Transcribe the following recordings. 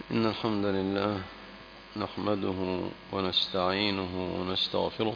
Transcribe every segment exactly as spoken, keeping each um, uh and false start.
إن الحمد لله نحمده ونستعينه ونستغفره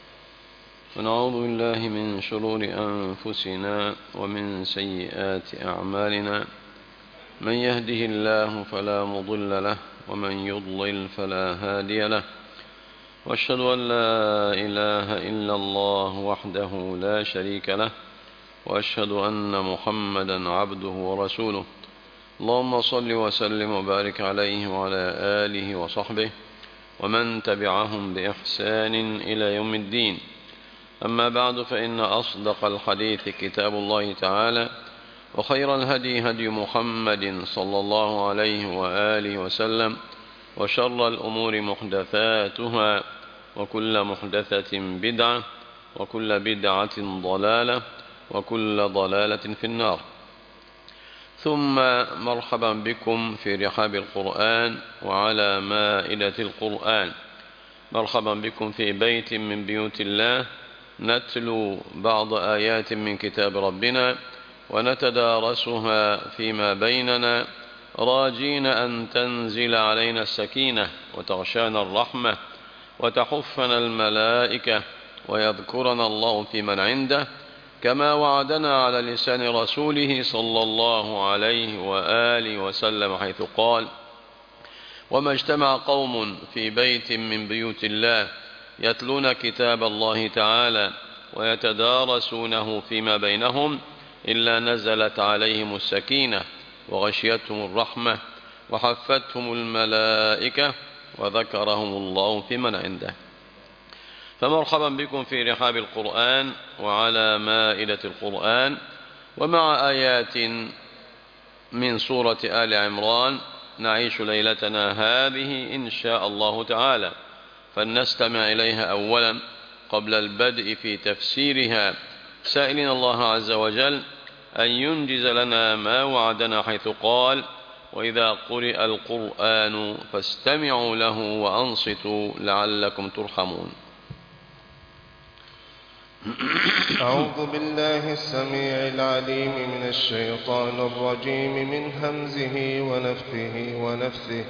ونعوذ بالله من شرور أنفسنا ومن سيئات أعمالنا. من يهده الله فلا مضل له ومن يضلل فلا هادي له، وأشهد أن لا إله إلا الله وحده لا شريك له، وأشهد أن محمدا عبده ورسوله. اللهم صل وسلم وبارك عليه وعلى آله وصحبه ومن تبعهم بإحسان إلى يوم الدين. أما بعد، فإن أصدق الحديث كتاب الله تعالى، وخير الهدي هدي محمد صلى الله عليه وآله وسلم، وشر الأمور محدثاتها، وكل محدثة بدعة، وكل بدعة ضلالة، وكل ضلالة في النار. ثم مرحبا بكم في رحاب القرآن وعلى مائدة القرآن. مرحبا بكم في بيت من بيوت الله نتلو بعض آيات من كتاب ربنا ونتدارسها فيما بيننا، راجين أن تنزل علينا السكينة وتغشانا الرحمة وتحفنا الملائكة ويذكرنا الله في من عنده، كما وعدنا على لسان رسوله صلى الله عليه وآله وسلم، حيث قال: وما اجتمع قوم في بيت من بيوت الله يتلون كتاب الله تعالى ويتدارسونه فيما بينهم إلا نزلت عليهم السكينة وغشيتهم الرحمة وحفتهم الملائكة وذكرهم الله في من عنده. فمرحبا بكم في رحاب القرآن وعلى مائدة القرآن، ومع آيات من سورة آل عمران نعيش ليلتنا هذه إن شاء الله تعالى، فلنستمع إليها أولا قبل البدء في تفسيرها، سائلين الله عز وجل أن ينجز لنا ما وعدنا، حيث قال: وإذا قرئ القرآن فاستمعوا له وأنصتوا لعلكم ترحمون. أعوذ بالله السميع العليم من الشيطان الرجيم من همزه ونفخه ونفثه.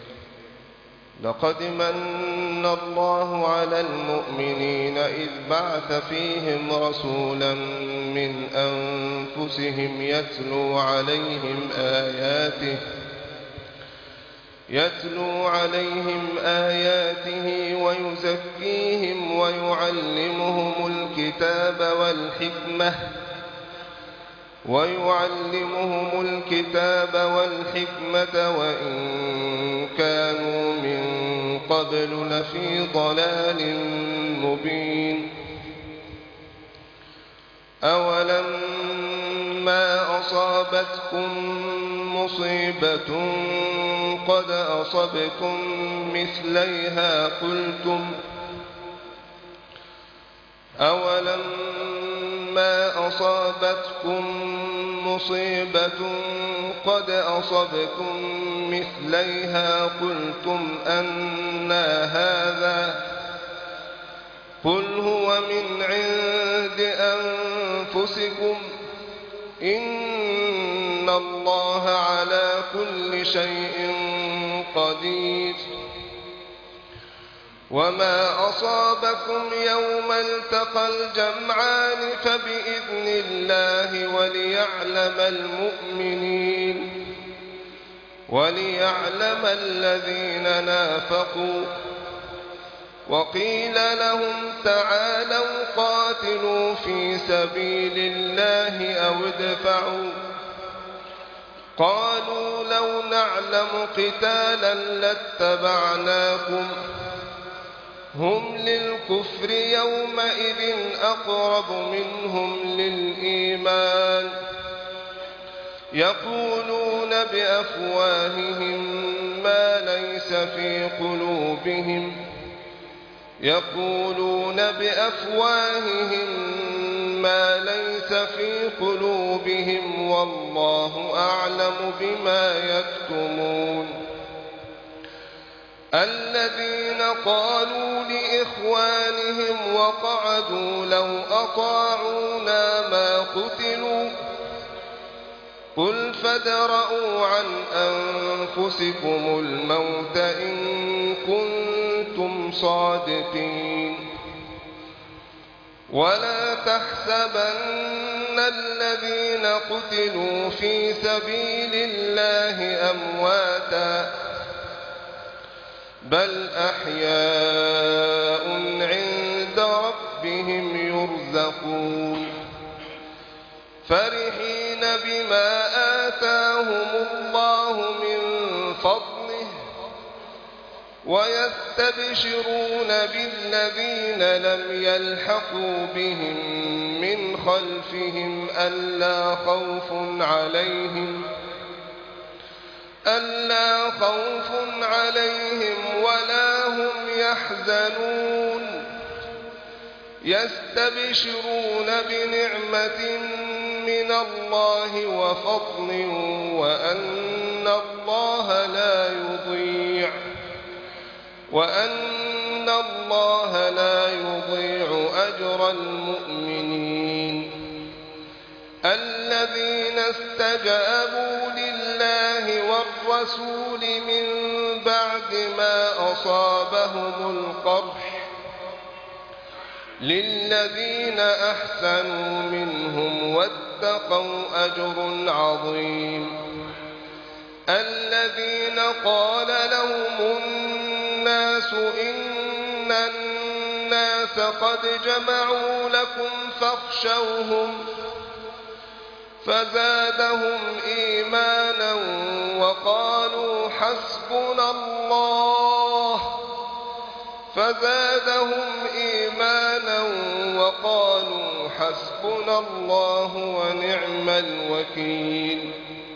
لقد من الله على المؤمنين إذ بعث فيهم رسولا من أنفسهم يتلو عليهم آياته يتلو عليهم آياته ويزكيهم ويعلمهم الكتاب والحكمة ويعلمهم الكتاب والحكمة وإن كانوا من قبل لفي ضلال مبين. أولما أصابتكم مصيبة قد أصبتم مثليها قلتم أولما أصابتكم مصيبة قد أصبتم مثليها قلتم أنى هذا قل هو من عند أنفسكم إن الله على كل شيء قدير. وما أصابكم يوم التقى الجمعان فبإذن الله وليعلم المؤمنين وليعلم الذين نافقوا. وقيل لهم تعالوا قاتلوا في سبيل الله أو ادفعوا قالوا لو نعلم قتالا لاتبعناكم هم للكفر يومئذ أقرب منهم للإيمان يقولون بأفواههم ما ليس في قلوبهم يقولون بأفواههم ما ليس في قلوبهم والله أعلم بما يكتمون. الذين قالوا لإخوانهم وقعدوا لو أطاعونا ما قتلوا قل فادرءوا عن أنفسكم الموت إن كنتم صادقين ولا تحسبن الذين قتلوا في سبيل الله أمواتا بل أحياء عند ربهم يرزقون فرحين بما آتاهم الله من فضله ويستبشرون بالذين لم يلحقوا بهم من خلفهم ألا خوف عليهم ألا خوف عليهم ولا هم يحزنون يستبشرون بنعمة من الله وفضل وأن الله لا يضيع وأن الله لا يضيع أجر المؤمنين الذين استجابوا لله والرسول من بعد ما أصابهم القرح للذين أحسنوا منهم واتقوا أجر عظيم الذين قال لهم الناس إن الناس قد جمعوا لكم فاخشوهم فزادهم إيمانا وقالوا حسبنا الله فزادهم إيمانا وقالوا حسبنا الله ونعم الوكيل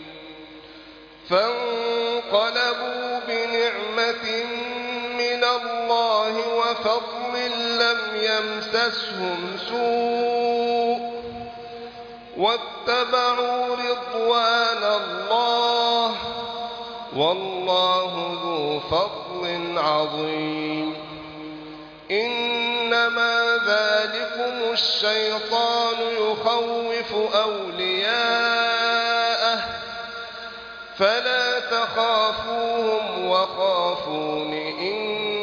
فانقلبوا بنعمة من الله وفضل لم يمسسهم سوء واتبعوا رضوان الله والله ذو فضل عظيم إنما ذلكم الشيطان يخوف أولياءه فلا تخافوهم وخافون إن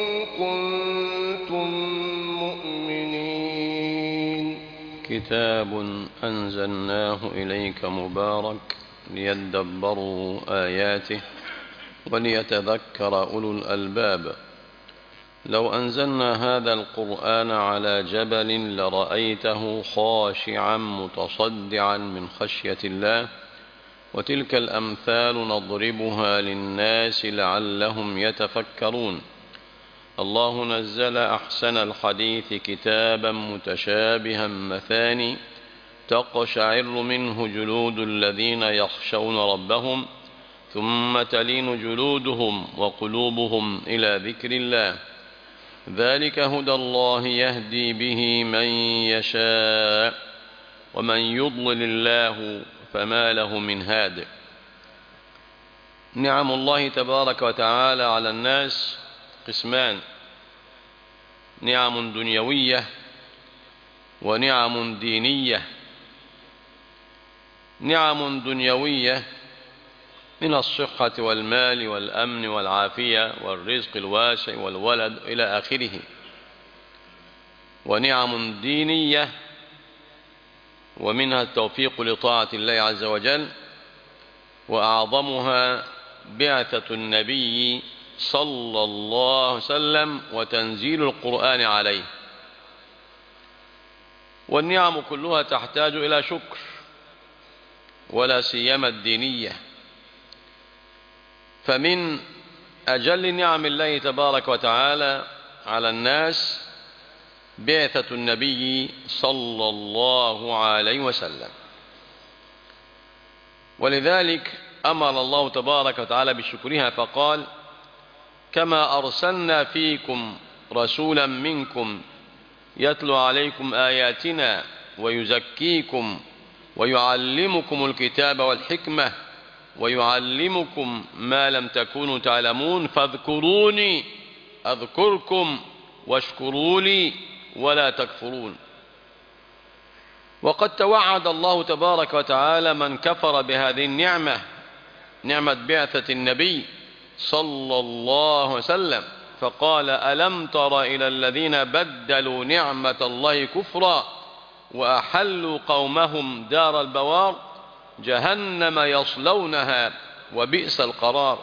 كنتم مؤمنين كتاب أنزلناه إليك مبارك ليدبروا آياته وليتذكر أولو الألباب لو أنزلنا هذا القرآن على جبل لرأيته خاشعا متصدعا من خشية الله وتلك الأمثال نضربها للناس لعلهم يتفكرون الله نزل أحسن الحديث كتابا متشابها مثاني تقشعر منه جلود الذين يخشون ربهم ثم تلين جلودهم وقلوبهم إلى ذكر الله ذلك هدى الله يهدي به من يشاء ومن يضلل الله فما له من هاد. نعم الله تبارك وتعالى على الناس قسمان: نعم دنيوية ونعم دينية. نعم دنيوية من الصحة والمال والأمن والعافية والرزق الواسع والولد إلى آخره، ونعم دينية ومنها التوفيق لطاعة الله عز وجل، وأعظمها بعثة النبي صلى الله عليه وسلم وتنزيل القرآن عليه. والنعم كلها تحتاج إلى شكر، ولا سيما الدينية. فمن أجل نعم الله تبارك وتعالى على الناس بعثة النبي صلى الله عليه وسلم، ولذلك أمر الله تبارك وتعالى بشكرها فقال: كما أرسلنا فيكم رسولا منكم يتلو عليكم آياتنا ويزكيكم ويعلمكم الكتاب والحكمة ويعلمكم ما لم تكونوا تعلمون فاذكروني أذكركم واشكروا لي ولا تكفرون. وقد توعد الله تبارك وتعالى من كفر بهذه النعمة، نعمة بعثة النبي صلى الله عليه وسلم، فقال: ألم تر إلى الذين بدلوا نعمة الله كفرا وأحلوا قومهم دار البوار جهنم يصلونها وبئس القرار.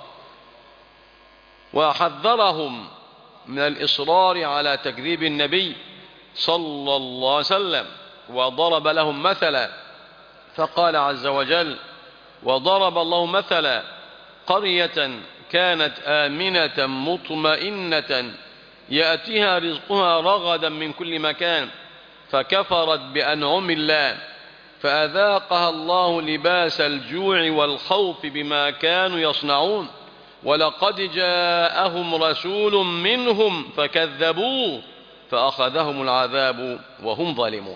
وحذرهم من الإصرار على تكذيب النبي صلى الله عليه وسلم، وضرب لهم مثلا فقال عز وجل: وضرب الله مثلا قرية كانت آمنة مطمئنة يأتيها رزقها رغدا من كل مكان فكفرت بأنعم الله فأذاقها الله لباس الجوع والخوف بما كانوا يصنعون ولقد جاءهم رسول منهم فكذبوه فأخذهم العذاب وهم ظالمون.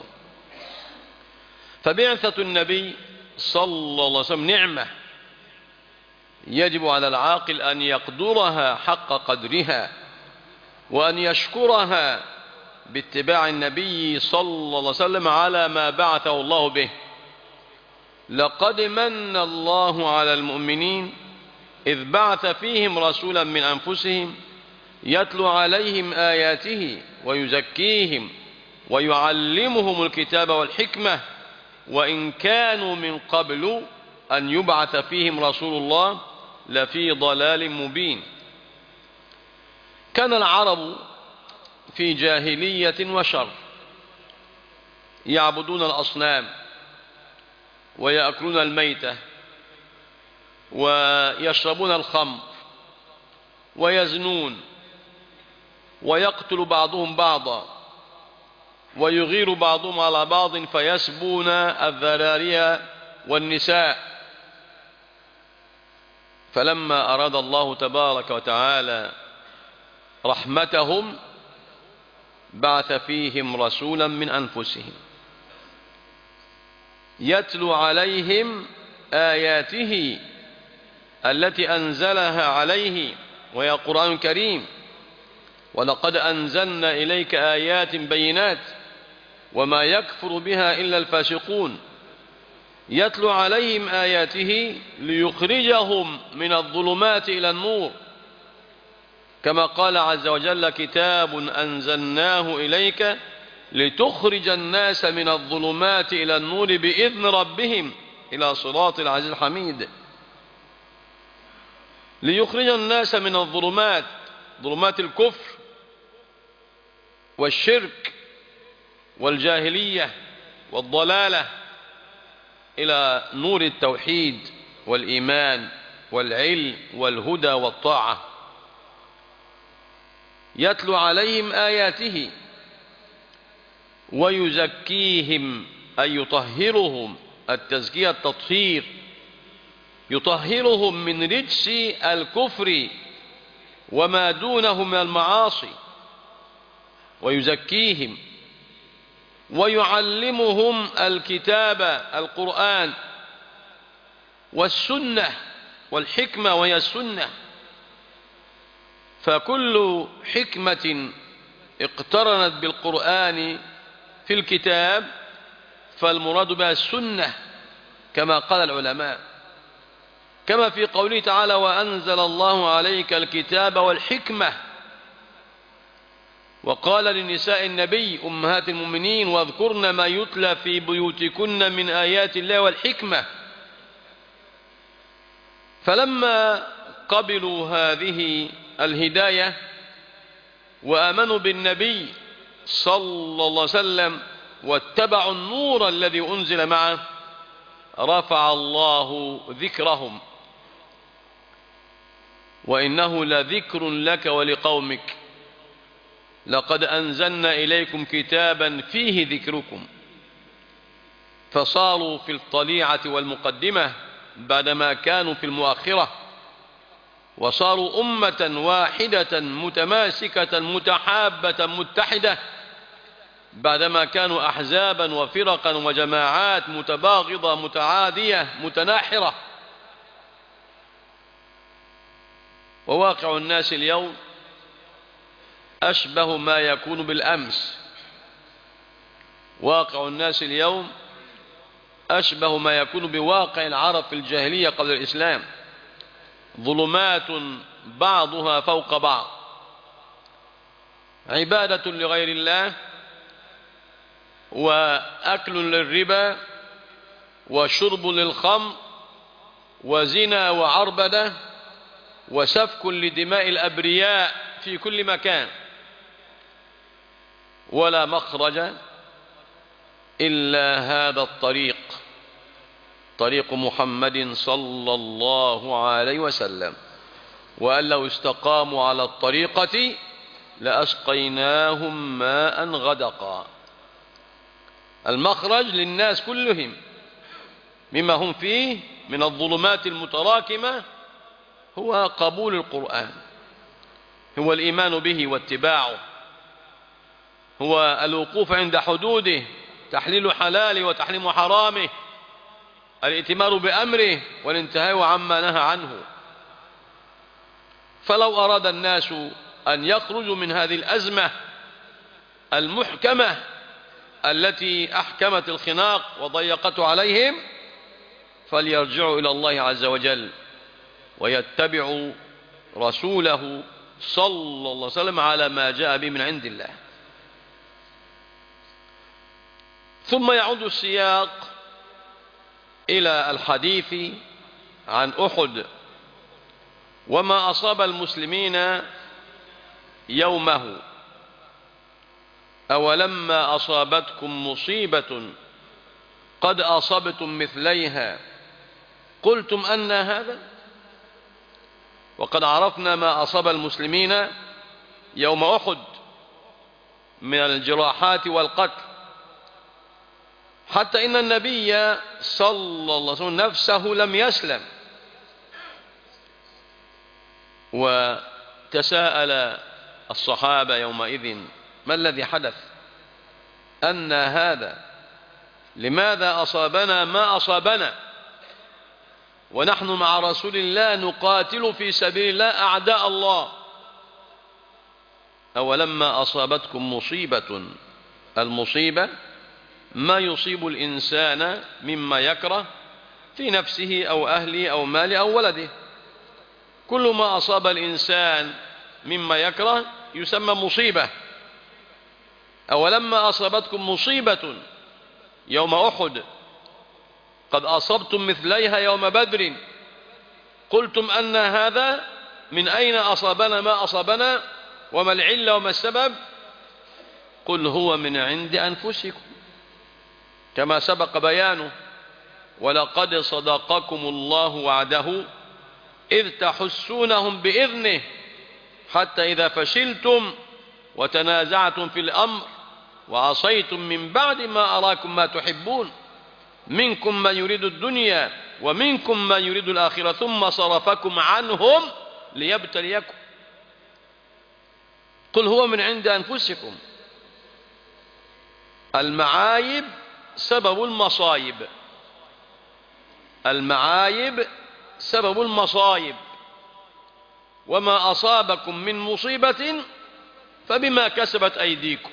فبعثة النبي صلى الله عليه وسلم نعمة يجب على العاقل أن يقدرها حق قدرها، وأن يشكرها باتباع النبي صلى الله عليه وسلم على ما بعثه الله به. لقد من الله على المؤمنين إذ بعث فيهم رسولا من أنفسهم يتلو عليهم آياته ويزكيهم ويعلمهم الكتاب والحكمة وإن كانوا من قبل أن يبعث فيهم رسول الله لفي ضلال مبين. كان العرب في جاهلية وشر يعبدون الأصنام ويأكلون الميتة ويشربون الخمر ويزنون ويقتل بعضهم بعضا ويغير بعضهم على بعض فيسبون الذراري والنساء. فلما أراد الله تبارك وتعالى رحمتهم بعث فيهم رسولا من أنفسهم يتلو عليهم آياته التي أنزلها عليه، وهي قرآن كريم: ولقد أنزلنا إليك آيات بينات وما يكفر بها إلا الفاسقون. يتلو عليهم آياته ليخرجهم من الظلمات إلى النور، كما قال عز وجل: كتاب أنزلناه إليك لتخرج الناس من الظلمات إلى النور بإذن ربهم إلى صراط العزيز الحميد. ليخرج الناس من الظلمات، ظلمات الكفر والشرك والجاهلية والضلالة، إلى نور التوحيد والإيمان والعلم والهدى والطاعة. يتلو عليهم آياته ويزكيهم، أي يطهرهم، التزكية التطهير، يطهرهم من رجس الكفر وما دونه من المعاصي، ويزكيهم ويعلمهم الكتاب القرآن والسنة والحكمة وهي السنة. فكل حكمة اقترنت بالقرآن في الكتاب فالمراد بها السنة كما قال العلماء، كما في قوله تعالى: وأنزل الله عليك الكتاب والحكمة. وقال لنساء النبي أمهات المؤمنين: واذكرن ما يتلى في بيوتكن من آيات الله والحكمة. فلما قبلوا هذه الهداية وآمنوا بالنبي صلى الله عليه وسلم واتبعوا النور الذي أنزل معه رفع الله ذكرهم، وإنه لذكر لك ولقومك لقد أنزلنا إليكم كتابا فيه ذكركم. فصاروا في الطليعة والمقدمة بعدما كانوا في المؤخرة، وصاروا أمة واحدة متماسكة متحابة متحدة بعدما كانوا أحزابا وفرقا وجماعات متباغضة متعادية متناحرة. وواقع الناس اليوم أشبه ما يكون بالأمس. واقع الناس اليوم أشبه ما يكون بواقع العرب في الجاهلية قبل الإسلام، ظلمات بعضها فوق بعض، عبادة لغير الله، وأكل للربا، وشرب للخمر، وزنا وعربدة، وسفك لدماء الأبرياء في كل مكان، ولا مخرج إلا هذا الطريق، طريق محمد صلى الله عليه وسلم. وأن لو استقاموا على الطريقة لأسقيناهم ماء غدقا. المخرج للناس كلهم مما هم فيه من الظلمات المتراكمة هو قبول القرآن، هو الإيمان به واتباعه، هو الوقوف عند حدوده، تحليل حلاله وتحريم حرامه، الائتمار بأمره والانتهاء عما نهى عنه. فلو أراد الناس أن يخرجوا من هذه الأزمة المحكمة التي أحكمت الخناق وضيقته عليهم، فليرجعوا إلى الله عز وجل ويتبعوا رسوله صلى الله عليه وسلم على ما جاء به من عند الله. ثم يعود السياق إلى الحديث عن أحد وما أصاب المسلمين يومه. أولما أصابتكم مصيبة قد أصبتم مثليها قلتم أن هذا. وقد عرفنا ما أصاب المسلمين يوم أحد من الجراحات والقتل، حتى إن النبي صلى الله عليه وسلم نفسه لم يسلم. وتساءل الصحابة يومئذ ما الذي حدث؟ أن هذا لماذا أصابنا ما أصابنا ونحن مع رسول الله نقاتل في سبيل الله أعداء الله؟ أولما أصابتكم مصيبة، المصيبة ما يصيب الإنسان مما يكره في نفسه أو أهله أو ماله أو ولده. كل ما أصاب الإنسان مما يكره يسمى مصيبة. أولما أصابتكم مصيبة يوم أحد قد أصبتم مثليها يوم بدر قلتم أن هذا، من أين أصابنا ما أصابنا وما العلة وما السبب؟ قل هو من عند أنفسكم كما سبق بيانه. ولقد صدقكم الله وعده إذ تحسونهم بإذنه حتى إذا فشلتم وتنازعتم في الأمر وعصيتم من بعد ما أراكم ما تحبون منكم من يريد الدنيا ومنكم من يريد الآخرة ثم صرفكم عنهم ليبتليكم. قل هو من عند أنفسكم. المعايب سبب المصايب، المعايب سبب المصايب. وما أصابكم من مصيبة فبما كسبت أيديكم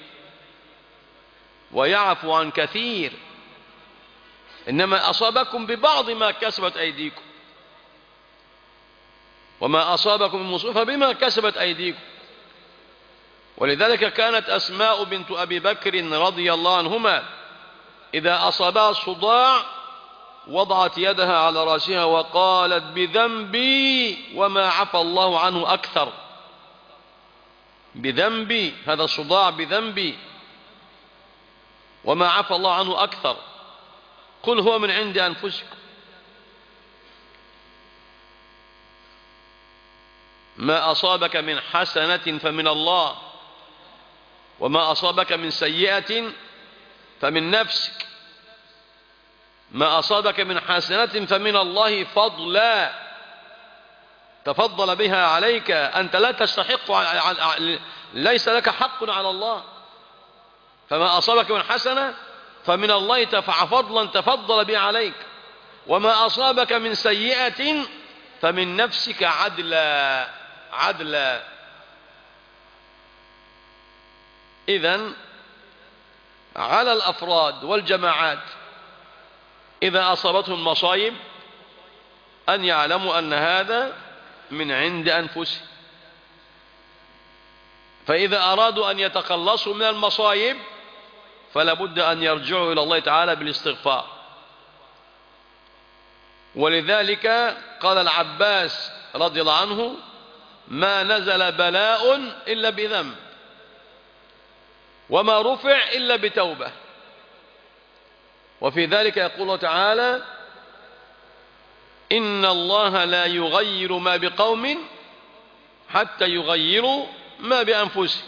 ويعفو عن كثير، إنما أصابكم ببعض ما كسبت أيديكم. وما أصابكم من مصيبة فبما كسبت أيديكم. ولذلك كانت أسماء بنت أبي بكر رضي الله عنهما إذا أصابها الصداع وضعت يدها على رأسها وقالت بذنبي وما عفى الله عنه أكثر. بذنبي، هذا الصداع بذنبي وما عفى الله عنه أكثر. قل هو من عند أنفسكم. ما أصابك من حسنة فمن الله وما أصابك من سيئة فمن نفسك. ما أصابك من حسنة فمن الله فضلا تفضل بها عليك، أنت لا تستحق، ليس لك حق على الله. فما أصابك من حسنة فمن الله فضلا تفضل بها عليك. وما أصابك من سيئة فمن نفسك عدلا عدلا. إذن على الأفراد والجماعات إذا أصابتهم المصائب أن يعلموا أن هذا من عند أنفسهم، فإذا أرادوا أن يتخلصوا من المصائب فلا بد أن يرجعوا إلى الله تعالى بالاستغفار. ولذلك قال العباس رضي الله عنه: ما نزل بلاء إلا بذنب، وما رفع إلا بتوبة. وفي ذلك يقول الله تعالى: إن الله لا يغير ما بقوم حتى يغيروا ما بأنفسهم.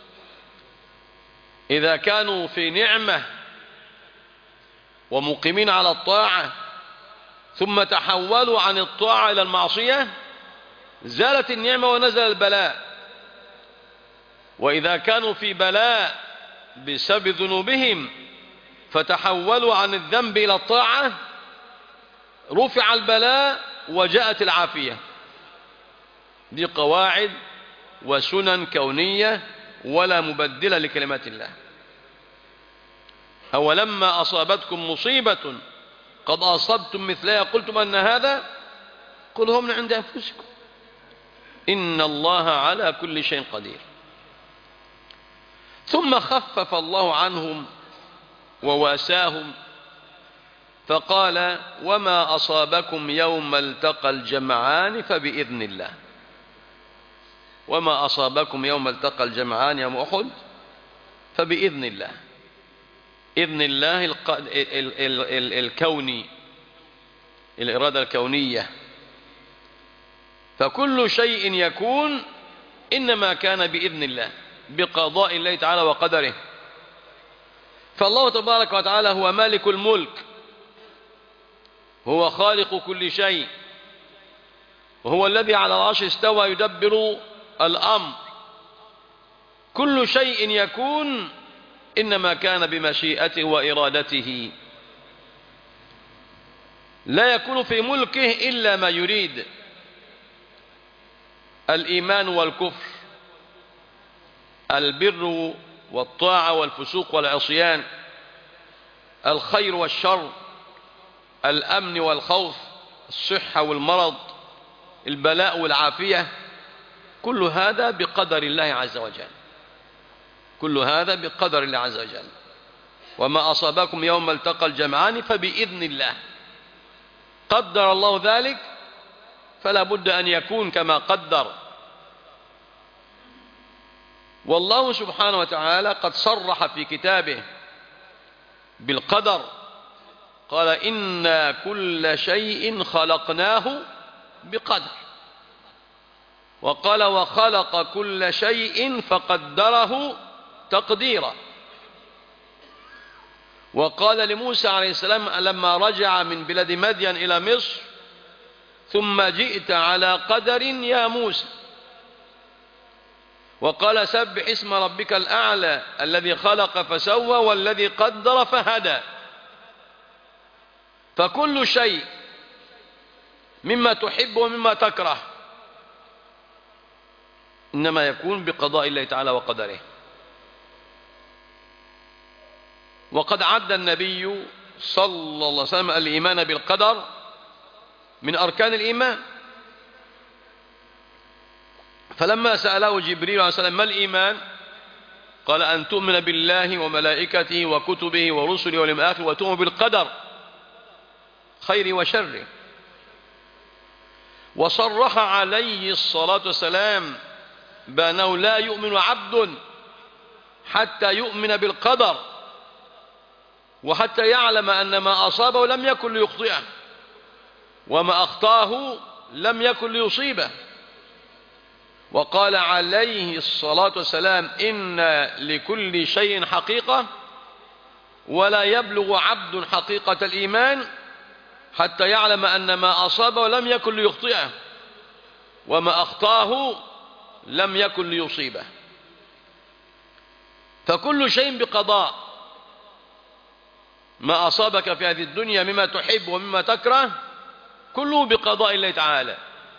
إذا كانوا في نعمة ومقيمين على الطاعة ثم تحولوا عن الطاعة إلى المعصية زالت النعمة ونزل البلاء. وإذا كانوا في بلاء بسبب ذنوبهم فتحولوا عن الذنب إلى الطاعة رفع البلاء وجاءت العافية. دي قواعد وسنن كونية ولا مبدل لكلمات الله. أولما أصابتكم مصيبة قد أصبتم مثلها قلتم أن هذا قل هو من عند أنفسكم إن الله على كل شيء قدير. ثم خفف الله عنهم وواساهم فقال: وما أصابكم يوم التقى الجمعان فبإذن الله. وما أصابكم يوم التقى الجمعان يوم أحد فبإذن الله. إذن الله الق... ال... ال... ال... الكوني، الإرادة الكونية. فكل شيء يكون إنما كان بإذن الله بقضاء الله تعالى وقدره. فالله تبارك وتعالى هو مالك الملك، هو خالق كل شيء، وهو الذي على العرش استوى يدبر الأمر. كل شيء يكون إنما كان بمشيئته وإرادته، لا يكون في ملكه إلا ما يريد. الإيمان والكفر، البر والطاعة والفسوق والعصيان، الخير والشر، الأمن والخوف، الصحة والمرض، البلاء والعافية، كل هذا بقدر الله عز وجل. كل هذا بقدر الله عز وجل. وما أصابكم يوم التقى الجمعان فبإذن الله. قدر الله ذلك فلا بد أن يكون كما قدر. والله سبحانه وتعالى قد صرح في كتابه بالقدر، قال: إنا كل شيء خلقناه بقدر. وقال: وخلق كل شيء فقدره تقديرا. وقال لموسى عليه السلام لما رجع من بلاد مدين إلى مصر: ثم جئت على قدر يا موسى. وقال: سبح اسم ربك الأعلى الذي خلق فسوى والذي قدر فهدى. فكل شيء مما تحب ومما تكره إنما يكون بقضاء الله تعالى وقدره. وقد عد النبي صلى الله عليه وسلم الإيمان بالقدر من أركان الإيمان. فلما سأله جبريل عليه السلام: ما الإيمان؟ قال: أن تؤمن بالله وملائكته وكتبه ورسله واليوم الآخر وتؤمن بالقدر خير وشر. وصرح عليه الصلاة والسلام بأنه لا يؤمن عبد حتى يؤمن بالقدر وحتى يعلم أن ما أصابه لم يكن ليخطئه وما أخطاه لم يكن ليصيبه. وقال عليه الصلاة والسلام: إن لكل شيء حقيقة ولا يبلغ عبد حقيقة الإيمان حتى يعلم أن ما أصابه لم يكن ليخطئه وما أخطاه لم يكن ليصيبه. فكل شيء بقضاء. ما أصابك في هذه الدنيا مما تحب ومما تكره كله بقضاء الله تعالى.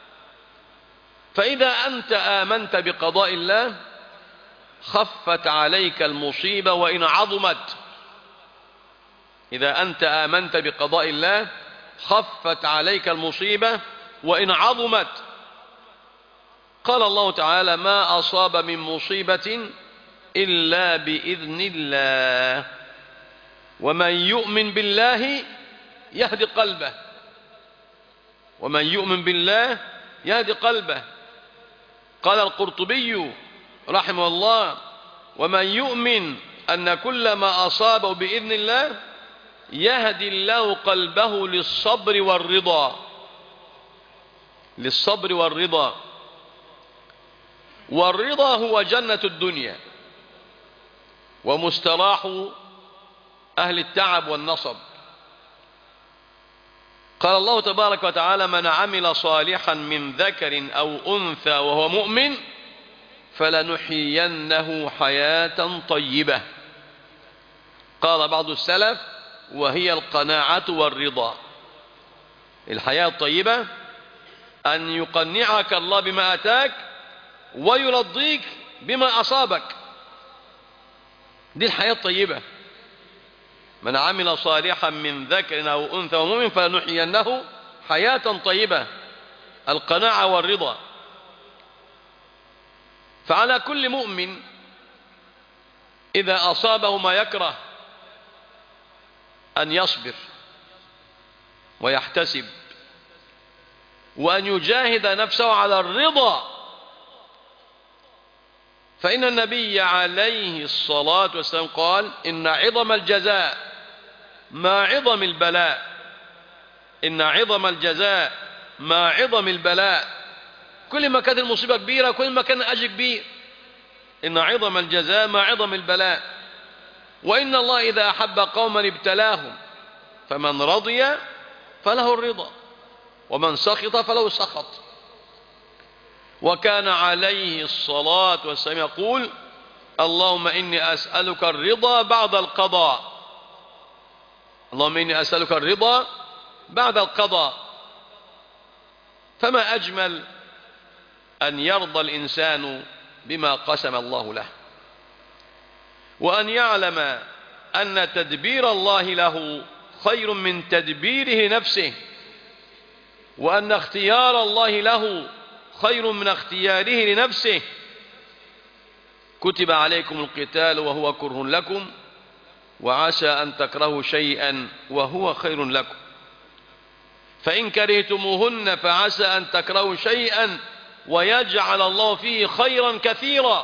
فإذا أنت آمنت بقضاء الله خفت عليك المصيبة وإن عظمت. إذا أنت آمنت بقضاء الله خفت عليك المصيبة وإن عظمت. قال الله تعالى: ما أصاب من مصيبة إلا بإذن الله ومن يؤمن بالله يهدي قلبه. ومن يؤمن بالله يهدي قلبه. قال القرطبي رحمه الله: ومن يؤمن أن كل ما أصابه بإذن الله يهدي الله قلبه للصبر والرضا. للصبر والرضا. والرضا هو جنة الدنيا ومستراح أهل التعب والنصب. قال الله تبارك وتعالى: من عمل صالحا من ذكر أو أنثى وهو مؤمن فلنحيينه حياة طيبة. قال بعض السلف: وهي القناعة والرضا. الحياة الطيبة أن يقنعك الله بما أتاك ويرضيك بما أصابك. دي الحياة الطيبة. من عمل صالحا من ذكر أو أنثى ومؤمن فلنحيينه حياة طيبة. القناعة والرضا. فعلى كل مؤمن إذا أصابه ما يكره أن يصبر ويحتسب وأن يجاهد نفسه على الرضا. فإن النبي عليه الصلاة والسلام قال: إن عظم الجزاء ما عظم البلاء. إن عظم الجزاء ما عظم البلاء. كل ما كانت المصيبة كبيرة كل ما كان الأجر كبير. إن عظم الجزاء ما عظم البلاء. وإن الله إذا أحب قوما ابتلاهم فمن رضي فله الرضا ومن سخط فله السخط. وكان عليه الصلاة والسلام يقول: اللهم إني أسألك الرضا بعد القضاء. اللهم إني أسألك الرضا بعد القضاء. فما أجمل أن يرضى الإنسان بما قسم الله له وأن يعلم أن تدبير الله له خير من تدبيره نفسه وأن اختيار الله له خير من اختياره لنفسه. كتب عليكم القتال وهو كره لكم وعسى أن تكرهوا شيئا وهو خير لكم فإن كرهتموهن فعسى أن تكرهوا شيئا ويجعل الله فيه خيرا كثيرا.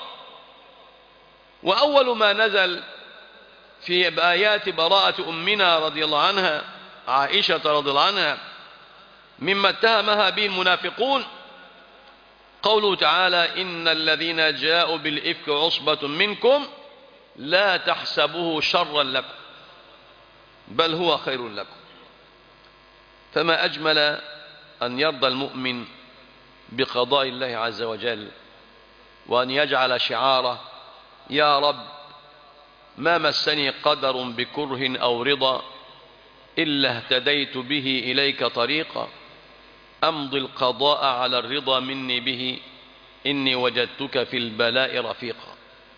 وأول ما نزل في آيات براءة أمنا رضي الله عنها عائشة رضي الله عنها مما اتهمها به المنافقون قوله تعالى: إن الذين جاءوا بالإفك عصبة منكم لا تحسبوه شرا لكم بل هو خير لكم. فما أجمل أن يرضى المؤمن بقضاء الله عز وجل وأن يجعل شعاره: يا رب ما مسني قدر بكره أو رضا إلا اهتديت به إليك طريقا أمضي القضاء على الرضا مني به إني وجدتك في البلاء رفيقا.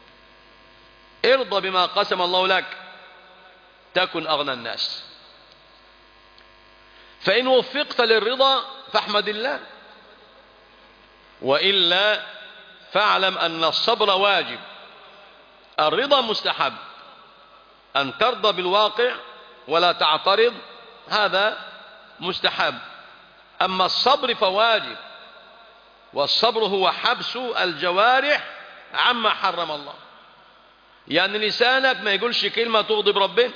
ارضى بما قسم الله لك تكن أغنى الناس. فإن وفقت للرضا فاحمد الله وإلا فاعلم أن الصبر واجب. الرضا مستحب. أن ترضى بالواقع ولا تعترض هذا مستحب. أما الصبر فواجب. والصبر هو حبس الجوارح عما حرم الله. يعني لسانك ما يقولش كلمة تغضب ربنا.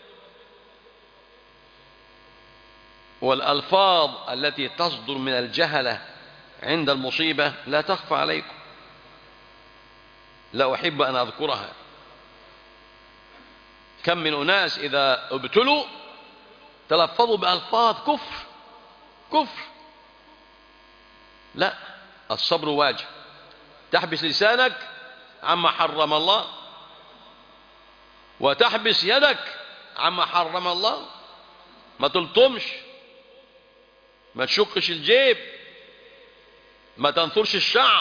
والألفاظ التي تصدر من الجهلة عند المصيبة لا تخفى عليكم. لا أحب أن أذكرها. كم من أناس إذا ابتلوا تلفظوا بألفاظ كفر كفر. لا، الصبر واجب. تحبس لسانك عما حرم الله وتحبس يدك عما حرم الله. ما تلطمش، ما تشقش الجيب، ما تنثرش الشعر.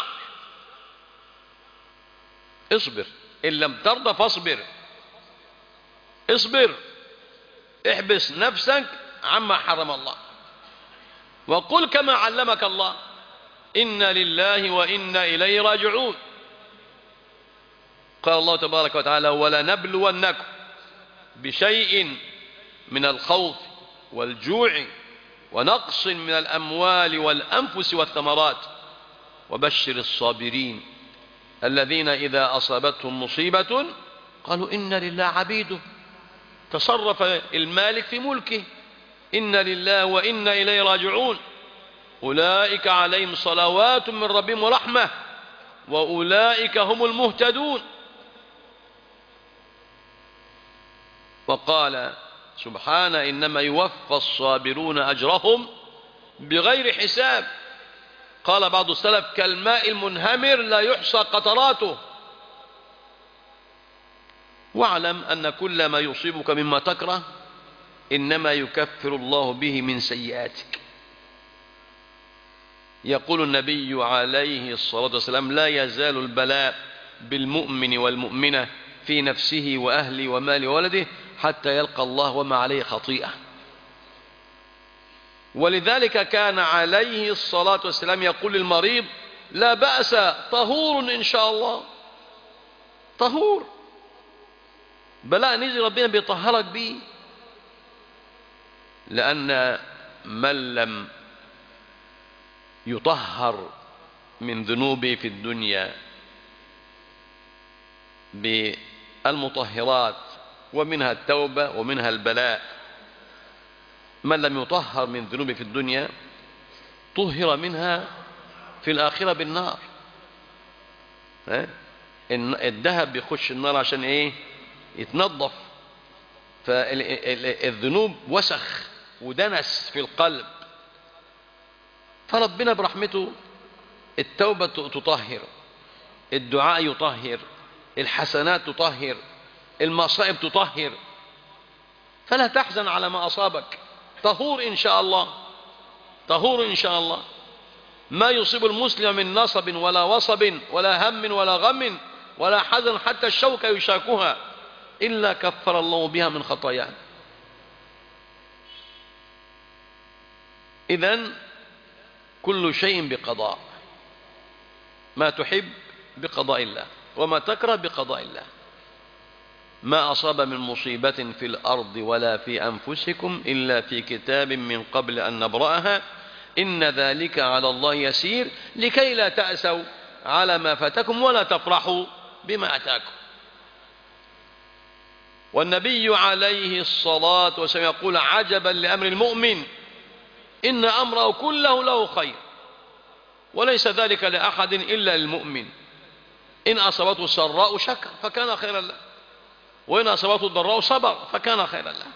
اصبر. إن لم ترضى فاصبر. اصبر. احبس نفسك عما حرم الله، وقل كما علمك الله، إنا لله وإنا إليه راجعون. قال الله تبارك وتعالى: ولنبلونكم بشيء من الخوف والجوع ونقص من الأموال والأنفس والثمرات وبشر الصابرين الذين إذا أصابتهم مصيبة قالوا إنا لله عبيده. تصرف المالك في ملكه، إنا لله وإنا إليه راجعون. أولئك عليهم صلوات من ربهم ورحمة وأولئك هم المهتدون. وقال سبحانه: إنما يوفى الصابرون أجرهم بغير حساب. قال بعض السلف: كالماء المنهمر لا يحصى قطراته. واعلم أن كل ما يصيبك مما تكره إنما يكفر الله به من سيئاتك. يقول النبي عليه الصلاة والسلام: لا يزال البلاء بالمؤمن والمؤمنة في نفسه وأهله وماله وولده حتى يلقى الله وما عليه خطيئة. ولذلك كان عليه الصلاة والسلام يقول للمريض: لا بأس، طهور إن شاء الله. طهور، بلاء نزل ربنا بيطهرك به، لأن من لم يطهر من ذنوبه في الدنيا بالمطهرات ومنها التوبة ومنها البلاء، من لم يطهر من ذنوبه في الدنيا طهر منها في الآخرة بالنار. الذهب بيخش النار عشان ايه؟ يتنظف. فالذنوب وسخ ودنس في القلب، فربنا برحمته التوبة تطهر، الدعاء يطهر، الحسنات تطهر، المصائب تطهر. فلا تحزن على ما أصابك، طهور إن شاء الله، طهور إن شاء الله. ما يصيب المسلم من نصب ولا وصب ولا هم ولا غم ولا حزن حتى الشوكة يشاكها إلا كفر الله بها من خطاياه. إذن كل شيء بقضاء، ما تحب بقضاء الله وما تكره بقضاء الله. ما أصاب من مصيبة في الأرض ولا في أنفسكم إلا في كتاب من قبل أن نبرأها إن ذلك على الله يسير لكي لا تأسوا على ما فاتكم ولا تفرحوا بما أتاكم. والنبي عليه الصلاة والسلام يقول: عجبا لأمر المؤمن إن أمره كله له خير وليس ذلك لأحد إلا للمؤمن. إن أصابته السراء شكر فكان خيرا له، وإن أصابته الضراء صبر فكان خيرا له.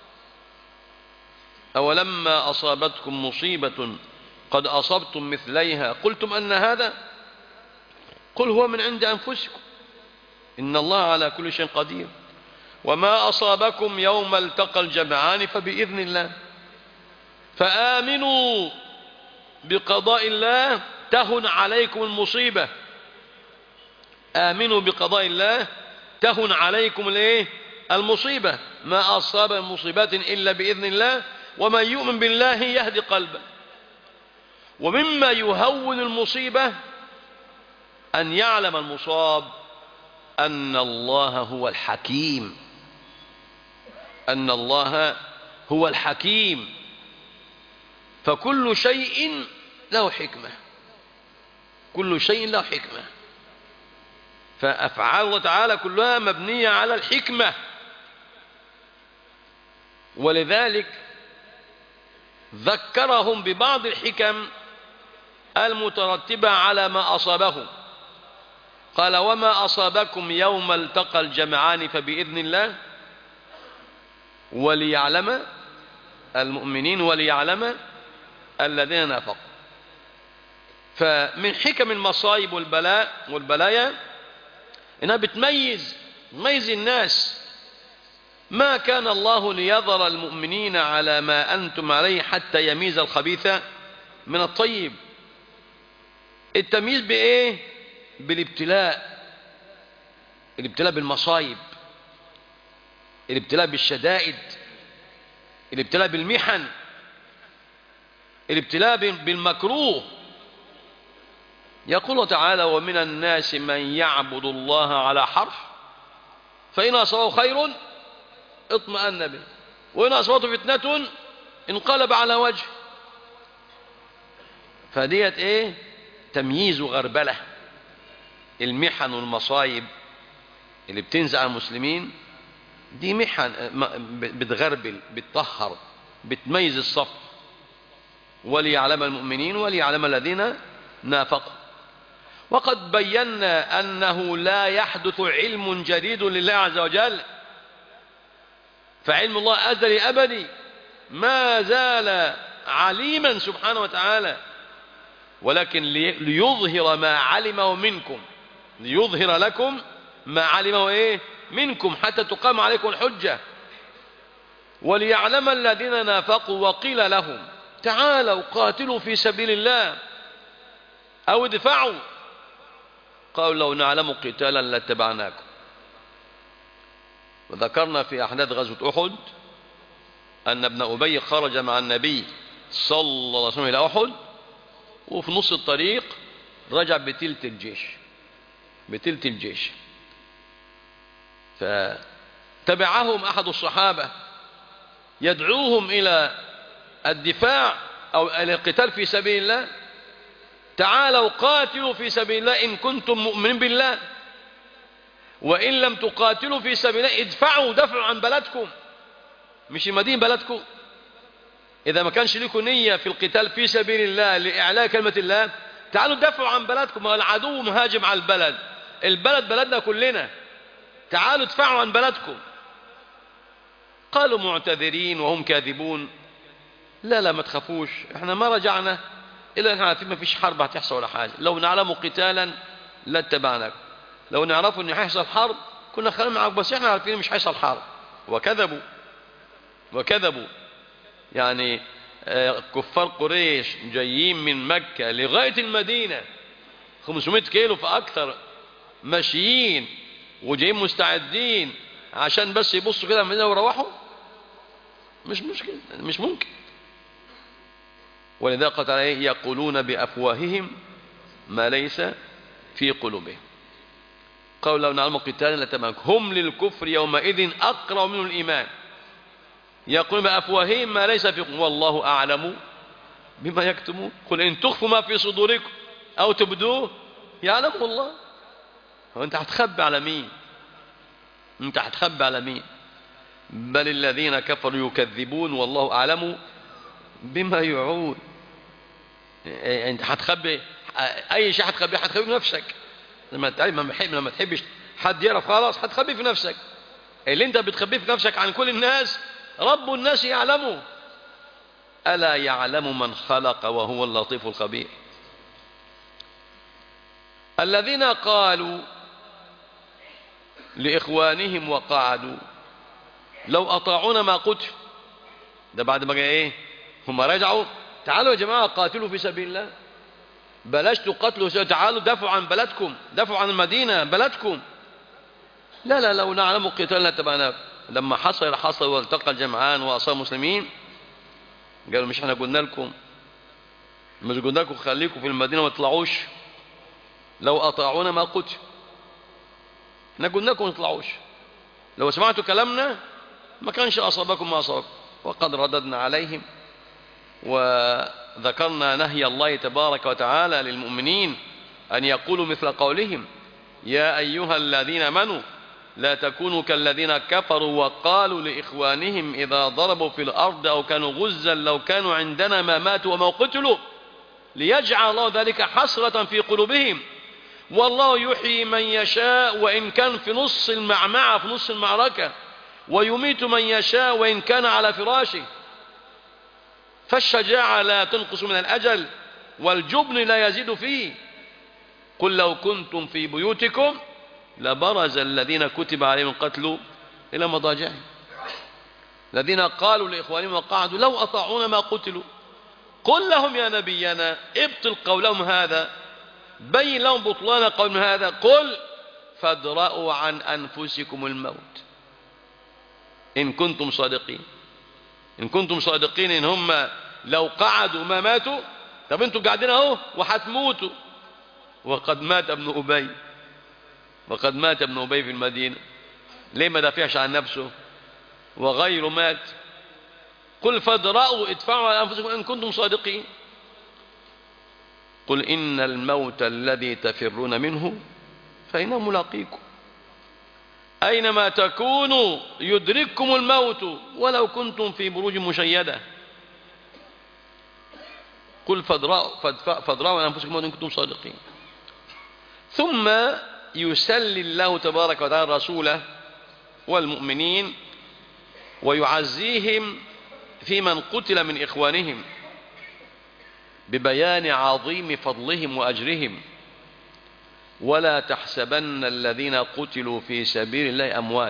أولما أصابتكم مصيبة قد أصبتم مثليها قلتم أن هذا، قل هو من عند أنفسكم إن الله على كل شيء قدير. وما أصابكم يوم التقى الجمعان فبإذن الله. فآمنوا بقضاء الله تهن عليكم المصيبة. آمنوا بقضاء الله تهن عليكم الايه؟ المصيبة. ما أصاب من مصيبات إلا بإذن الله ومن يؤمن بالله يهدي قلبه. ومما يهون المصيبة أن يعلم المصاب أن الله هو الحكيم، أن الله هو الحكيم. فكل شيء له حكمة، كل شيء له حكمة. فأفعال الله تعالى كلها مبنية على الحكمة. ولذلك ذكرهم ببعض الحكم المترتبة على ما أصابهم. قال: وما أصابكم يوم التقى الجمعان فبإذن الله وليعلم المؤمنين وليعلم الذين نافقوا. فمن حكم المصائب والبلاء والبلايا إنها بتميز تميز الناس. ما كان الله ليذر المؤمنين على ما أنتم عليه حتى يميز الخبيث من الطيب. التمييز بإيه؟ بالابتلاء. الابتلاء بالمصائب، الابتلاء بالشدائد، الابتلاء بالمحن، الابتلاء بالمكروه. يقول الله تعالى: ومن الناس من يعبد الله على حرف فإن أصابه خير اطمأن به وإن أصابته فتنة انقلب على وجه. فديت ايه؟ تمييز وغربلة. المحن والمصايب اللي بتنزع المسلمين دي محن بتغربل، بتطهر، بتميز الصف. وليعلم المؤمنين وليعلم الذين نافقوا. وقد بينا أنه لا يحدث علم جديد لله عز وجل، فعلم الله أزلي أبدي ما زال عليما سبحانه وتعالى، ولكن ليظهر ما علمه منكم، ليظهر لكم ما علمه إيه منكم حتى تقام عليكم الحجة. وليعلم الذين نافقوا وقيل لهم تعالوا قاتلوا في سبيل الله أو ادفعوا قالوا لو نعلم قتالا لاتبعناكم. وذكرنا في أحداث غزوة أحد أن ابن أبي خرج مع النبي صلى الله عليه وسلم إلى أحد، وفي نص الطريق رجع بتلت الجيش بتلت الجيش فتبعهم أحد الصحابة يدعوهم إلى الدفاع أو إلى القتال في سبيل الله. تعالوا قاتلوا في سبيل الله إن كنتم مؤمنين بالله، وإن لم تقاتلوا في سبيل الله ادفعوا، دفعوا عن بلدكم، مش المدينة بلدكم. إذا ما كانش لكم نية في القتال في سبيل الله لإعلاء كلمة الله، تعالوا دفعوا عن بلدكم. العدو مهاجم على البلد، البلد بلدنا كلنا، تعالوا ادفعوا عن بلدكم. قالوا معتذرين وهم كاذبون: لا لا ما تخافوش، احنا ما رجعنا إلا احنا عارفين ما فيش حرب هتحصل ولا حاجة، لو نعلم قتالا لاتبعناكم، لو نعرفوا ان هيحصل حرب كنا خلينا معاكم، بس احنا عارفين مش هيحصل حرب. وكذبوا وكذبوا يعني كفار قريش جايين من مكة لغاية المدينة خمسمائة كيلو فأكثر، ماشيين وجايين مستعدين عشان بس يبصوا كده المدينة ويروحوا. مش مشكلة، مش ممكن. ولذا قال عليه: يقولون بأفواههم ما ليس في قلوبهم. قالوا لو نعلم قتالا لاتبعناكم. هم للكفر يومئذ أقرب منه الإيمان. يقولون بأفواههم ما ليس في قلوبهم والله أعلم بما يكتمون. قل إن تخفوا ما في صدوركم أو تبدوه يعلمه الله. هو أنت هتخبي على مين؟ أنت هتخبي على مين؟ بل الذين كفروا يكذبون والله أعلم بما يوعون. أنت هتخبي أي شيء، هتخبيه هتخبيه في نفسك. لما لما تحبش حد يعرف خلاص هتخبيه في نفسك. اللي أنت بتخبيه في نفسك عن كل الناس رب الناس يعلمه. ألا يعلم من خلق وهو اللطيف الخبير. الذين قالوا لإخوانهم وقعدوا لو أطاعونا ما قتل. ده بعد ما جاء إيه؟ هم رجعوا: تعالوا يا جماعة قاتلوا في سبيل الله، بلاش تقتلوا، تعالوا دافعوا عن بلدكم، دافعوا عن المدينة بلدكم. لا لا لو نعلم قتال لاتبعناكم. لما حصل حصل والتقى الجمعان وأصاب المسلمين قالوا: مش احنا قلنا لكم، مش قلنا لكم خليكم في المدينة وما تطلعوش؟ لو أطاعونا ما قتل. احنا قلنا لكم ما تطلعوش، لو سمعتوا كلامنا ما كانش أصابكم ما أصابكم. وقد رددنا عليهم وذكرنا نهي الله تبارك وتعالى للمؤمنين أن يقولوا مثل قولهم: يا أيها الذين آمنوا لا تكونوا كالذين كفروا وقالوا لإخوانهم إذا ضربوا في الأرض أو كانوا غزا لو كانوا عندنا ما ماتوا وما قتلوا ليجعل الله ذلك حسرة في قلوبهم والله يحيي من يشاء وإن كان في نص المعمعة في نص المعركة، ويميت من يشاء وإن كان على فراشه. فالشجاعة لا تنقص من الأجل والجبن لا يزيد فيه. قل لو كنتم في بيوتكم لبرز الذين كتب عليهم القتل إلى مضاجعهم. الذين قالوا لإخوانهم وقعدوا لو أطاعونا ما قتلوا. قل لهم يا نبينا ابطل قولهم هذا، بين لهم بطلان قولهم هذا. قل فادرأوا عن أنفسكم الموت إن كنتم صادقين. إن كنتم صادقين إن هم لو قعدوا ما ماتوا. طب انتوا قاعدين اهو وهتموتوا. وقد مات ابن أبي وقد مات ابن أبي في المدينة، ليه ما دافعش عن نفسه وغيره مات؟ قل فادرأوا ادفعوا على أنفسكم إن كنتم صادقين. قل إن الموت الذي تفرون منه فإنه ملاقيكم أينما تكونوا يدرككم الموت ولو كنتم في بروج مشيدة. قل فادرأوا على أنفسكم إن كنتم صادقين. ثم يسلي الله تبارك وتعالى رسوله والمؤمنين ويعزيهم في من قتل من إخوانهم ببيان عظيم فضلهم وأجرهم. ولا تحسبن الذين قتلوا في سبيل الله أموات.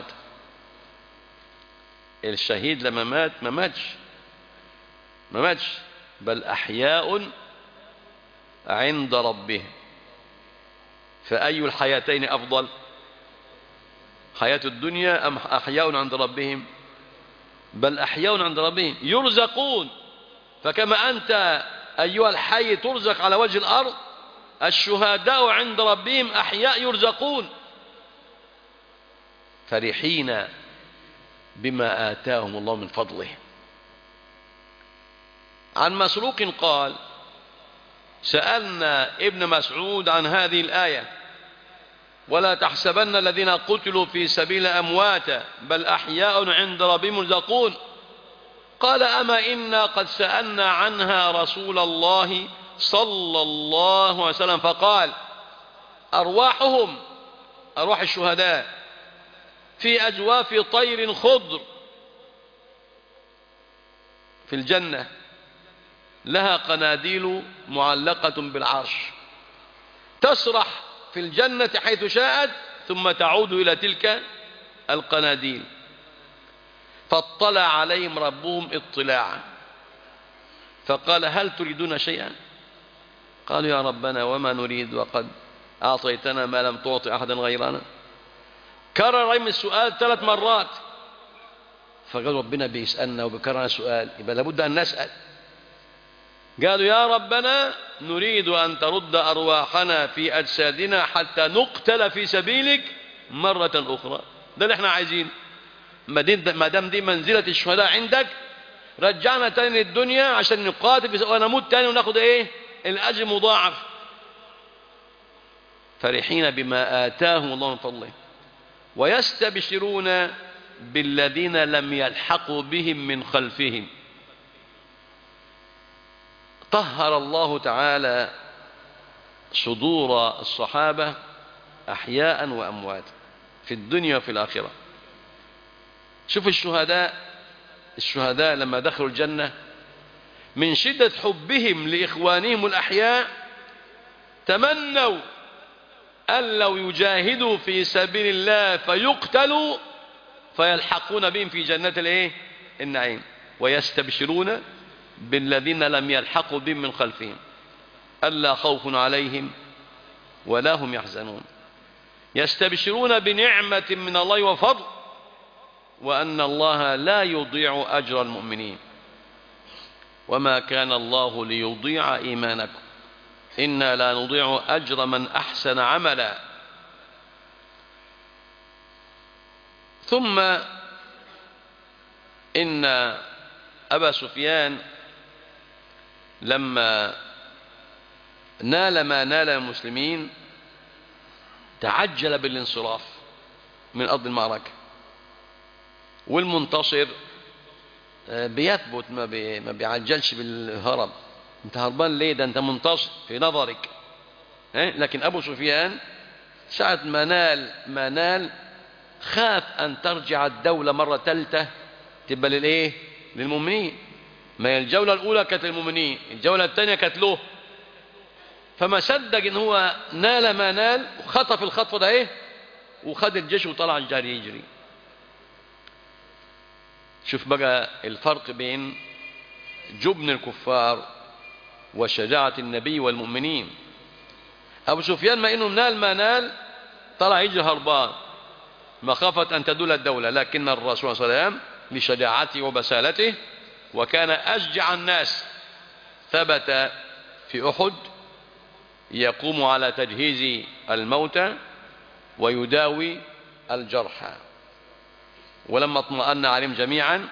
الشهيد لما مات ما ماتش ما ماتش بل أحياء عند ربهم. فأي الحياتين أفضل، حياة الدنيا أم أحياء عند ربهم؟ بل أحياء عند ربهم يرزقون. فكما أنت أيها الحي ترزق على وجه الأرض، الشهداء عند ربهم أحياء يرزقون فرحين بما آتاهم الله من فضله. عن مسروق قال: سألنا ابن مسعود عن هذه الآية: ولا تحسبن الذين قتلوا في سبيل أمواتا بل أحياء عند ربهم يرزقون. قال: أما إنا قد سألنا عنها رسول الله صلى الله عليه وسلم فقال: أرواحهم أرواح الشهداء في أجواف طير خضر في الجنة لها قناديل معلقة بالعرش تسرح في الجنة حيث شاءت ثم تعود إلى تلك القناديل. فاطلع عليهم ربهم اطلاعا فقال: هل تريدون شيئا؟ قالوا: يا ربنا وما نريد وقد أعطيتنا ما لم تعطي أحدا غيرنا. كرر عليهم السؤال ثلاث مرات. فقال: ربنا بيسألنا وبكرر السؤال يبقى لابد أن نسأل. قالوا: يا ربنا نريد أن ترد أرواحنا في أجسادنا حتى نقتل في سبيلك مرة أخرى. ده اللي احنا عايزين. ما دام دي منزلة الشهداء عندك رجعنا تاني للدنيا عشان نقاتل ونموت تاني وناخد ايه الأجر مضاعف. فرحين بما آتاهم الله من فضله ويستبشرون بالذين لم يلحقوا بهم من خلفهم. طهر الله تعالى صدور الصحابة أحياء وأموات في الدنيا وفي الآخرة. شوف الشهداء الشهداء لما دخلوا الجنة من شدة حبهم لإخوانهم الأحياء تمنوا أن لو يجاهدوا في سبيل الله فيقتلوا فيلحقون بهم في جنة الايه النعيم. ويستبشرون بالذين لم يلحقوا بهم من خلفهم ألا خوف عليهم ولا هم يحزنون. يستبشرون بنعمة من الله وفضل وأن الله لا يضيع أجر المؤمنين. وما كان الله ليضيع إيمانكم إنا لا نضيع أجر من أحسن عملا. ثم إن أبا سفيان لما نال ما نال المسلمين تعجل بالانصراف من أرض المعركة. والمنتصر بيثبت ما, بي ما بيعجلش بالهرب. انت هربان ليه؟ ده انت منتصر في نظرك. لكن أبو سفيان ساعة ما نال ما نال خاف أن ترجع الدولة مرة ثالثة تبقى للإيه؟ للمؤمنين. ما الجولة الأولى كانت للمؤمنين، الجولة الثانية كانت له. فما صدق إن هو نال ما نال وخطف الخطفة ده إيه وخد الجيش وطلع الجاري يجري. شوف بقى الفرق بين جبن الكفار وشجاعة النبي والمؤمنين. أبو سفيان ما إنه نال ما نال طلع يجري هربان مخافة أن تدول الدولة، لكن الرسول صلى الله عليه وسلم لشجاعته وبسالته وكان أشجع الناس. ثبت في أحد يقوم على تجهيز الموتى ويداوي الجرحى. ولما اطمأن عليهم جميعا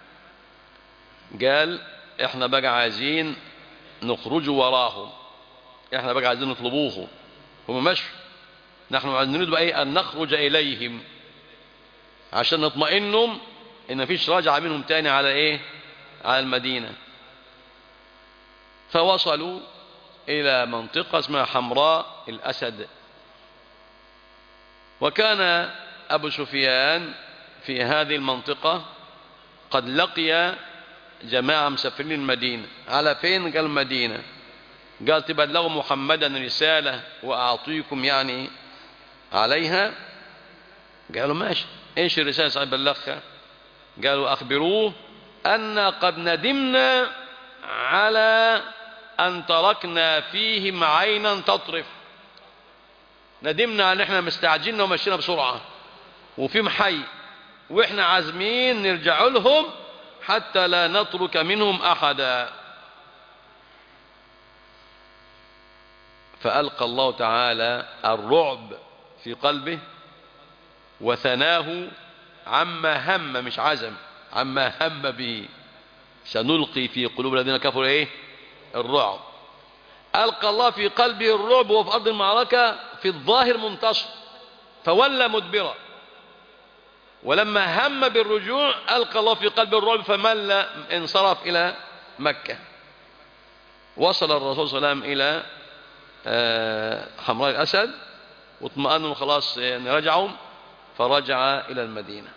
قال احنا بقى عايزين نخرج وراهم، احنا بقى عايزين نطلبوهم، هم مشوا، نحن نريد بقى ان نخرج اليهم عشان نطمئنهم ان مفيش راجعة منهم تاني على ايه، على المدينة. فوصلوا الى منطقة اسمها حمراء الاسد. وكان ابو سفيان في هذه المنطقة قد لقي جماعة مسافرين المدينة. على فين؟ قال المدينة. قال تبلغوا محمدا رسالة وأعطيكم يعني عليها. قالوا ماشي، ايش الرسالة صاحب بلغها؟ قالوا أخبروه أن قد ندمنا على أن تركنا فيهم عينا تطرف. ندمنا أن احنا مستعجلنا ومشينا بسرعة وفيهم حي، واحنا عازمين نرجع لهم حتى لا نترك منهم أحدا. فألقى الله تعالى الرعب في قلبه وثناه عما هم، مش عزم، عما هم به. سنلقي في قلوب الذين كفروا ايه؟ الرعب. ألقى الله في قلبه الرعب وفي أرض المعركة في الظاهر منتصر فولى مدبرا، ولما هم بالرجوع ألقى الله في قلبه الرعب فمل انصرف إلى مكة. وصل الرسول صلى الله عليه وسلم إلى حمراء الأسد واطمأنوا خلاص رجعوا، فرجع إلى المدينة.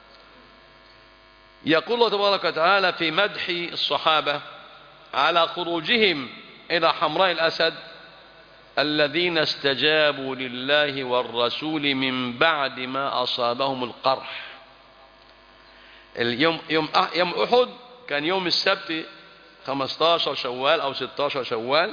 يقول الله تبارك وتعالى في مدح الصحابة على خروجهم إلى حمراء الأسد: الذين استجابوا لله والرسول من بعد ما أصابهم القرح. اليوم يوم يوم أحد كان يوم السبت خمسة عشر شوال أو ستة عشر شوال.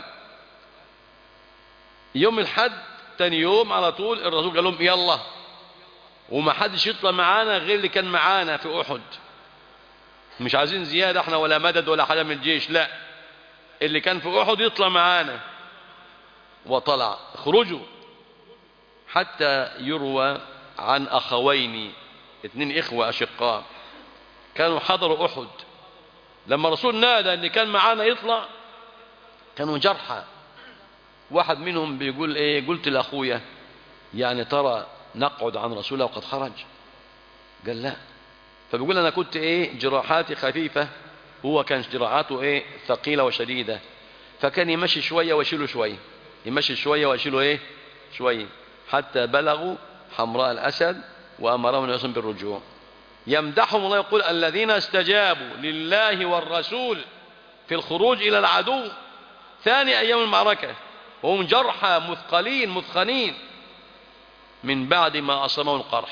يوم الحد تاني يوم على طول الرسول قال لهم يلا، وما حدش يطلع معانا غير اللي كان معانا في أحد. مش عايزين زيادة احنا ولا مدد ولا حاجة من الجيش، لا، اللي كان في أحد يطلع معانا. وطلع خرجوا حتى يروى عن أخوين، اثنين إخوة أشقاء كانوا حضروا أحد. لما الرسول نادى اللي كان معانا يطلع كانوا جرحى. واحد منهم بيقول ايه، قلت لأخويا يعني ترى نقعد عن رسول الله وقد خرج؟ قال لا. فبيقول أنا كنت ايه جراحاتي خفيفة، هو كان جراحاته ايه ثقيلة وشديدة، فكان يمشي شوية ويشيله شوية، يمشي شوية ويشيله ايه شوية، حتى بلغوا حمراء الأسد وأمرهم الناس بالرجوع. يمدحهم الله يقول: الذين استجابوا لله والرسول في الخروج إلى العدو ثاني أيام المعركة وهم جرحى مثقلين مثخنين من بعد ما أصابهم القرح.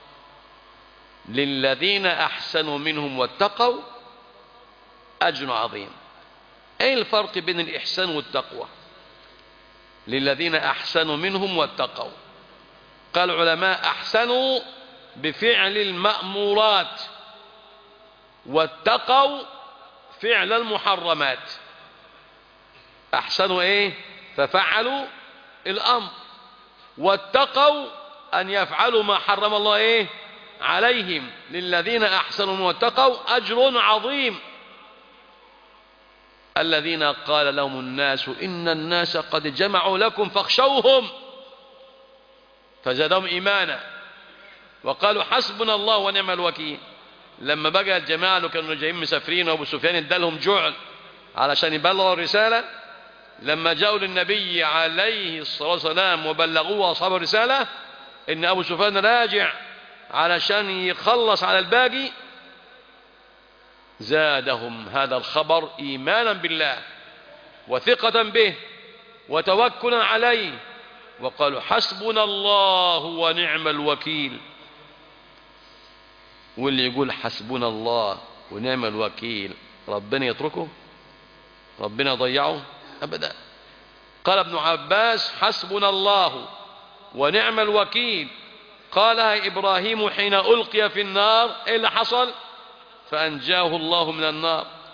للذين أحسنوا منهم واتقوا أجر عظيم. ايه الفرق بين الإحسان والتقوى؟ للذين أحسنوا منهم واتقوا، قال العلماء أحسنوا بفعل المأمورات، واتقوا فعل المحرمات. أحسنوا ايه؟ ففعلوا الأمر، واتقوا أن يفعلوا ما حرم الله ايه عليهم. للذين أحسنوا واتقوا أجر عظيم. الذين قال لهم الناس إن الناس قد جمعوا لكم فاخشوهم فزادهم إيمانا وقالوا حسبنا الله ونعم الوكيل. لما بقى الجماعة اللي كانوا جايين مسافرين وابو سفيان ادالهم جعل علشان يبلغوا الرسالة، لما جاءوا للنبي عليه الصلاة والسلام وبلغوه أصحاب الرسالة إن أبو سفيان راجع علشان يخلص على الباقي، زادهم هذا الخبر إيمانا بالله وثقة به وتوكلا عليه، وقالوا حسبنا الله ونعم الوكيل. واللي يقول حسبنا الله ونعم الوكيل ربنا يتركه؟ ربنا يضيعه؟ أبدا. قال ابن عباس حسبنا الله ونعم الوكيل قالها إبراهيم حين ألقي في النار. إيه اللي حصل؟ فأنجاه الله من النار.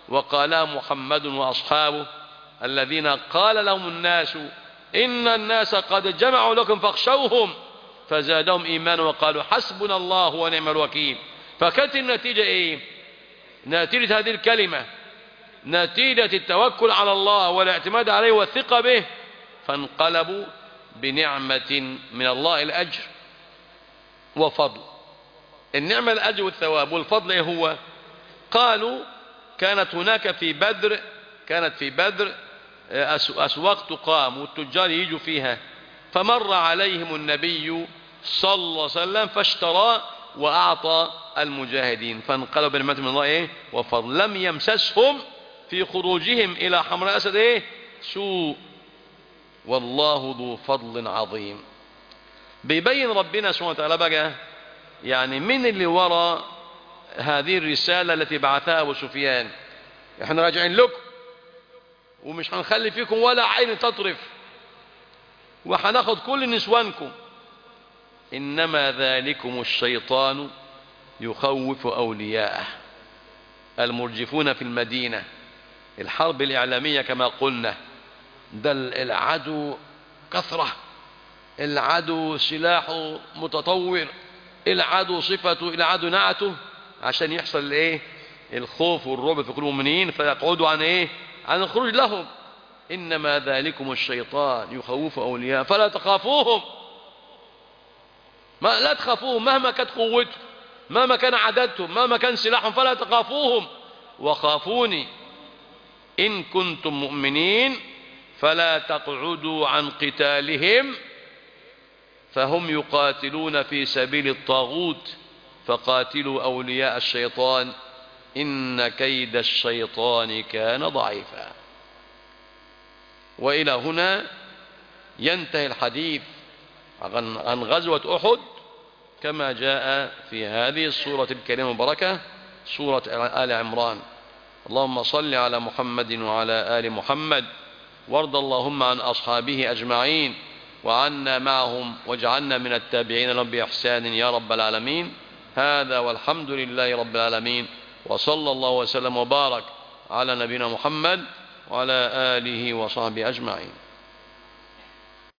وقالها محمد وأصحابه الذين قال لهم الناس إن الناس قد جمعوا لكم فاخشوهم فزادهم إيمانا وقالوا حسبنا الله ونعم الوكيل. فكانت النتيجة إيه؟ نتيجة هذه الكلمة نتيجة التوكل على الله والاعتماد عليه والثقة به، فانقلبوا بنعمة من الله الأجر وفضل. النعمة الأجر والثواب والفضل إيه هو؟ قالوا كانت هناك في بدر كانت في بدر أسواق تقام والتجار يجوا فيها، فمر عليهم النبي صلى الله عليه وسلم فاشترى وأعطى المجاهدين، فانقلبوا بنعمة من الله إيه؟ وفضل. لم يمسسهم في خروجهم إلى حمراء أسد إيه؟ سوء، والله ذو فضل عظيم. بيبين ربنا سبحانه وتعالى بقى يعني من اللي وراء هذه الرسالة التي بعثها أبو سفيان. احنا راجعين لكم ومش هنخلي فيكم ولا عين تطرف وهناخد كل نسوانكم، إنما ذلكم الشيطان يخوف أولياءه. المرجفون في المدينة، الحرب الإعلامية كما قلنا، ده العدو كثرة، العدو سلاحه متطور، العدو صفته، العدو نعته، عشان يحصل الايه؟ الخوف والرعب في قلوب المؤمنين فيقعدوا عن ايه؟ عن الخروج لهم. إنما ذلكم الشيطان يخوف أولياء فلا تخافوهم، ما لا تخافوهم مهما كانت قوتهم، مهما كان عددهم، مهما كان سلاحهم، فلا تخافوهم وخافوني إن كنتم مؤمنين فلا تقعدوا عن قتالهم فهم يقاتلون في سبيل الطاغوت فقاتلوا أولياء الشيطان إن كيد الشيطان كان ضعيفا. وإلى هنا ينتهي الحديث عن غزوة أحد كما جاء في هذه السورة الكريمة المباركة، سورة آل عمران. اللهم صل على محمد وعلى آل محمد، وارض اللهم عن أصحابه أجمعين وعنا معهم واجعلنا من التابعين لهم بإحسان يا رب العالمين. هذا والحمد لله رب العالمين، وصلى الله وسلم وبارك على نبينا محمد وعلى آله وصحبه أجمعين.